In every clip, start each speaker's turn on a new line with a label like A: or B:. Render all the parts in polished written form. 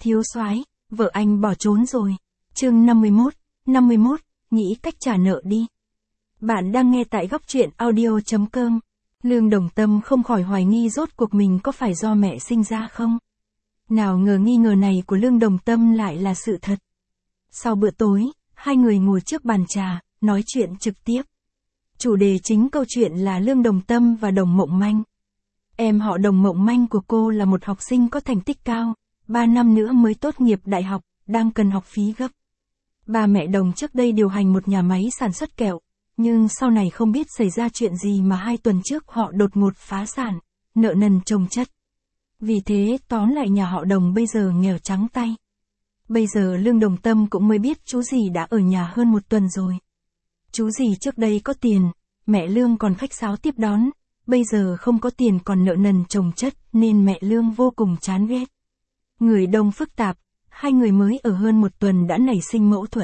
A: Thiếu soái, vợ anh bỏ trốn rồi. Chương 51, nghĩ cách trả nợ đi. Bạn đang nghe tại góc truyện audio.com. Lương Đồng Tâm không khỏi hoài nghi rốt cuộc mình có phải do mẹ sinh ra không? Nào ngờ nghi ngờ này của Lương Đồng Tâm lại là sự thật. Sau bữa tối, hai người ngồi trước bàn trà, nói chuyện trực tiếp. Chủ đề chính câu chuyện là Lương Đồng Tâm và Đồng Mộng Manh. Em họ Đồng Mộng Manh của cô là một học sinh có thành tích cao, 3 năm nữa mới tốt nghiệp đại học, đang cần học phí gấp. Ba mẹ Đồng trước đây điều hành một nhà máy sản xuất kẹo, nhưng sau này không biết xảy ra chuyện gì mà 2 tuần trước họ đột ngột phá sản, nợ nần chồng chất. Vì thế tóm lại nhà họ Đồng bây giờ nghèo trắng tay. Bây giờ Lương Đồng Tâm cũng mới biết chú dì đã ở nhà hơn 1 tuần rồi. Chú dì trước đây có tiền, mẹ Lương còn khách sáo tiếp đón, bây giờ không có tiền còn nợ nần chồng chất nên mẹ Lương vô cùng chán ghét. Người Đông phức tạp, hai người mới ở hơn 1 tuần đã nảy sinh mâu thuẫn.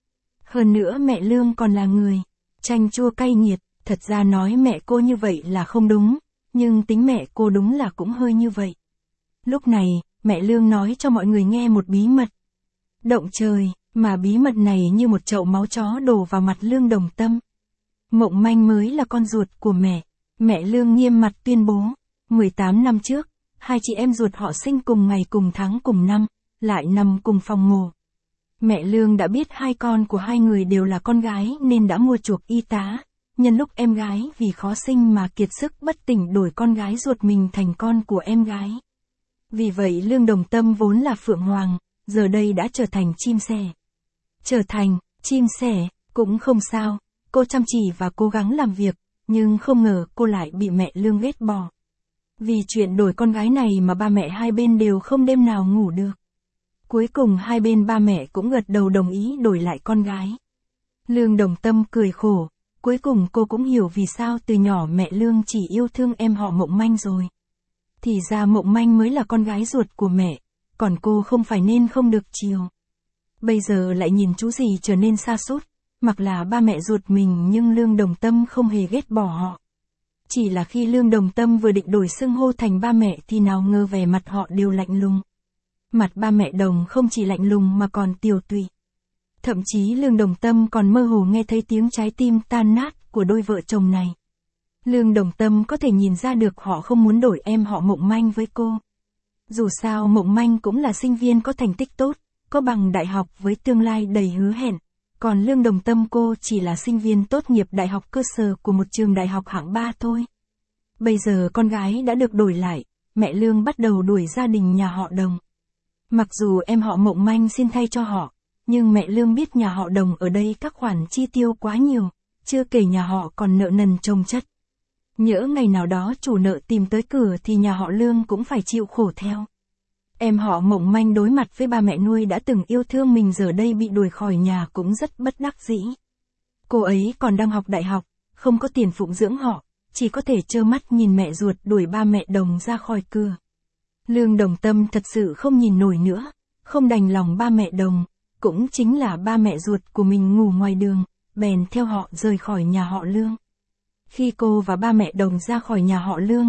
A: Hơn nữa mẹ Lương còn là người chanh chua cay nghiệt, thật ra nói mẹ cô như vậy là không đúng, nhưng tính mẹ cô đúng là cũng hơi như vậy. Lúc này, mẹ Lương nói cho mọi người nghe một bí mật. Động trời, mà bí mật này như một chậu máu chó đổ vào mặt Lương Đồng Tâm. Mộng Manh mới là con ruột của mẹ. Mẹ Lương nghiêm mặt tuyên bố, 18 năm trước, hai chị em ruột họ sinh cùng ngày cùng tháng cùng năm, lại nằm cùng phòng ngủ. Mẹ Lương đã biết hai con của hai người đều là con gái nên đã mua chuộc y tá, nhân lúc em gái vì khó sinh mà kiệt sức bất tỉnh đổi con gái ruột mình thành con của em gái. Vì vậy Lương Đồng Tâm vốn là phượng hoàng, giờ đây đã trở thành chim sẻ. Trở thành chim sẻ, cũng không sao, cô chăm chỉ và cố gắng làm việc, nhưng không ngờ cô lại bị mẹ Lương ghét bỏ. Vì chuyện đổi con gái này mà ba mẹ hai bên đều không đêm nào ngủ được. Cuối cùng hai bên ba mẹ cũng gật đầu đồng ý đổi lại con gái. Lương Đồng Tâm cười khổ, cuối cùng cô cũng hiểu vì sao từ nhỏ mẹ Lương chỉ yêu thương em họ Mộng Manh rồi. Thì ra Mộng Manh mới là con gái ruột của mẹ, còn cô không phải nên không được chiều. Bây giờ lại nhìn chú dì trở nên sa sút, mặc là ba mẹ ruột mình nhưng Lương Đồng Tâm không hề ghét bỏ họ. Chỉ là khi Lương Đồng Tâm vừa định đổi xưng hô thành ba mẹ thì nào ngờ vẻ mặt họ đều lạnh lùng. Mặt ba mẹ Đồng không chỉ lạnh lùng mà còn tiều tụy. Thậm chí Lương Đồng Tâm còn mơ hồ nghe thấy tiếng trái tim tan nát của đôi vợ chồng này. Lương Đồng Tâm có thể nhìn ra được họ không muốn đổi em họ Mộng Manh với cô. Dù sao Mộng Manh cũng là sinh viên có thành tích tốt, có bằng đại học với tương lai đầy hứa hẹn. Còn Lương Đồng Tâm cô chỉ là sinh viên tốt nghiệp đại học cơ sở của một trường đại học hạng 3 thôi. Bây giờ con gái đã được đổi lại, mẹ Lương bắt đầu đuổi gia đình nhà họ Đồng. Mặc dù em họ Mộng Manh xin thay cho họ, nhưng mẹ Lương biết nhà họ Đồng ở đây các khoản chi tiêu quá nhiều, chưa kể nhà họ còn nợ nần chồng chất. Nhỡ ngày nào đó chủ nợ tìm tới cửa thì nhà họ Lương cũng phải chịu khổ theo. Em họ Mộng Manh đối mặt với ba mẹ nuôi đã từng yêu thương mình giờ đây bị đuổi khỏi nhà cũng rất bất đắc dĩ. Cô ấy còn đang học đại học, không có tiền phụng dưỡng họ, chỉ có thể trơ mắt nhìn mẹ ruột đuổi ba mẹ Đồng ra khỏi cửa. Lương Đồng Tâm thật sự không nhìn nổi nữa, không đành lòng ba mẹ Đồng, cũng chính là ba mẹ ruột của mình ngủ ngoài đường, bèn theo họ rời khỏi nhà họ Lương. Khi cô và ba mẹ Đồng ra khỏi nhà họ Lương,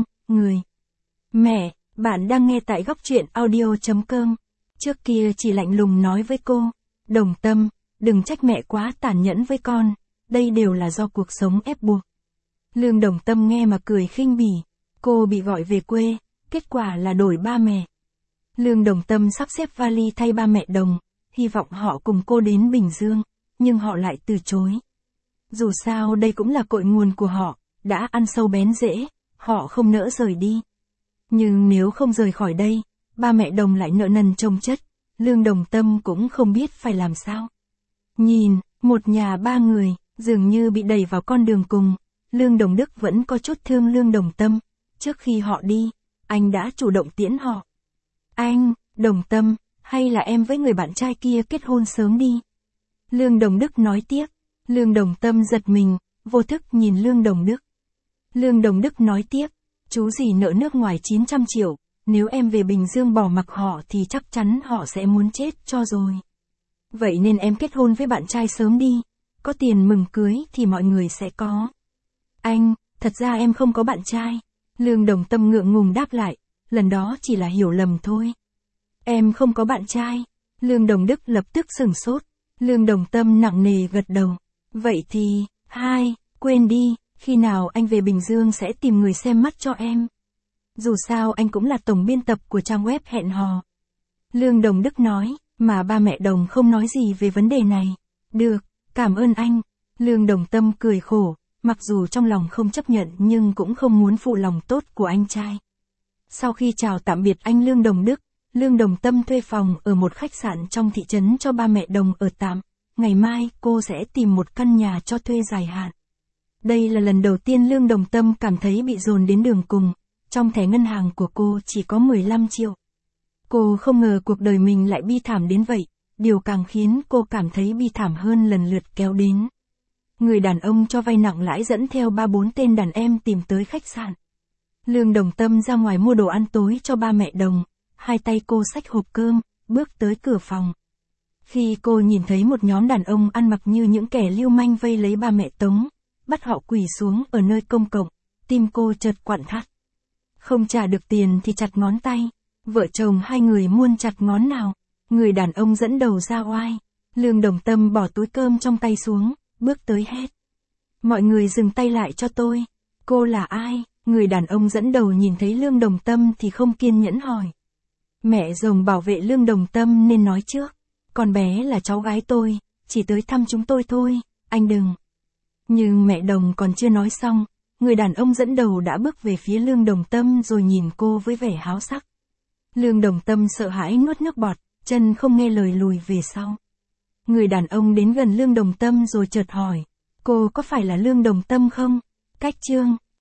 A: mẹ, bạn đang nghe tại góc truyện audio.com. Trước kia chỉ lạnh lùng nói với cô, Đồng Tâm, đừng trách mẹ quá tàn nhẫn với con, đây đều là do cuộc sống ép buộc. Lương Đồng Tâm nghe mà cười khinh bỉ, cô bị gọi về quê, kết quả là đổi ba mẹ. Lương Đồng Tâm sắp xếp vali thay ba mẹ Đồng, hy vọng họ cùng cô đến Bình Dương, nhưng họ lại từ chối. Dù sao đây cũng là cội nguồn của họ, đã ăn sâu bén rễ, họ không nỡ rời đi. Nhưng nếu không rời khỏi đây, ba mẹ Đồng lại nợ nần chồng chất, Lương Đồng Tâm cũng không biết phải làm sao. Nhìn, một nhà 3 người, dường như bị đẩy vào con đường cùng, Lương Đồng Đức vẫn có chút thương Lương Đồng Tâm, trước khi họ đi, anh đã chủ động tiễn họ. Anh, Đồng Tâm, hay là em với người bạn trai kia kết hôn sớm đi. Lương Đồng Đức nói tiếp, Lương Đồng Tâm giật mình, vô thức nhìn Lương Đồng Đức. Lương Đồng Đức nói tiếp, chú dì nợ nước ngoài 900 triệu, nếu em về Bình Dương bỏ mặc họ thì chắc chắn họ sẽ muốn chết cho rồi. Vậy nên em kết hôn với bạn trai sớm đi, có tiền mừng cưới thì mọi người sẽ có. Anh, thật ra em không có bạn trai. Lương Đồng Tâm ngượng ngùng đáp lại, lần đó chỉ là hiểu lầm thôi. Em không có bạn trai. Lương Đồng Đức lập tức sửng sốt. Lương Đồng Tâm nặng nề gật đầu. Vậy thì, quên đi, khi nào anh về Bình Dương sẽ tìm người xem mắt cho em. Dù sao anh cũng là tổng biên tập của trang web hẹn hò. Lương Đồng Đức nói, mà ba mẹ Đồng không nói gì về vấn đề này. Được, cảm ơn anh. Lương Đồng Tâm cười khổ, mặc dù trong lòng không chấp nhận nhưng cũng không muốn phụ lòng tốt của anh trai. Sau khi chào tạm biệt anh Lương Đồng Đức, Lương Đồng Tâm thuê phòng ở một khách sạn trong thị trấn cho ba mẹ Đồng ở tạm. Ngày mai cô sẽ tìm một căn nhà cho thuê dài hạn. Đây là lần đầu tiên Lương Đồng Tâm cảm thấy bị dồn đến đường cùng. Trong thẻ ngân hàng của cô chỉ có 15 triệu. Cô không ngờ cuộc đời mình lại bi thảm đến vậy. Điều càng khiến cô cảm thấy bi thảm hơn lần lượt kéo đến. Người đàn ông cho vay nặng lãi dẫn theo 3-4 tên đàn em tìm tới khách sạn. Lương Đồng Tâm ra ngoài mua đồ ăn tối cho ba mẹ Đồng. Hai tay cô xách hộp cơm, bước tới cửa phòng. Khi cô nhìn thấy một nhóm đàn ông ăn mặc như những kẻ lưu manh vây lấy ba mẹ Tống, bắt họ quỳ xuống ở nơi công cộng, tim cô chợt quặn thắt. Không trả được tiền thì chặt ngón tay. Vợ chồng hai người muôn chặt ngón nào. Người đàn ông dẫn đầu ra oai. Lương Đồng Tâm bỏ túi cơm trong tay xuống, bước tới hét. Mọi người dừng tay lại cho tôi. Cô là ai? Người đàn ông dẫn đầu nhìn thấy Lương Đồng Tâm thì không kiên nhẫn hỏi. Mẹ rồng bảo vệ Lương Đồng Tâm nên nói trước. Con bé là cháu gái tôi, chỉ tới thăm chúng tôi thôi, anh đừng. Nhưng mẹ Đồng còn chưa nói xong, người đàn ông dẫn đầu đã bước về phía Lương Đồng Tâm rồi nhìn cô với vẻ háo sắc. Lương Đồng Tâm sợ hãi nuốt nước bọt, chân không nghe lời lùi về sau. Người đàn ông đến gần Lương Đồng Tâm rồi chợt hỏi, cô có phải là Lương Đồng Tâm không? Cách chương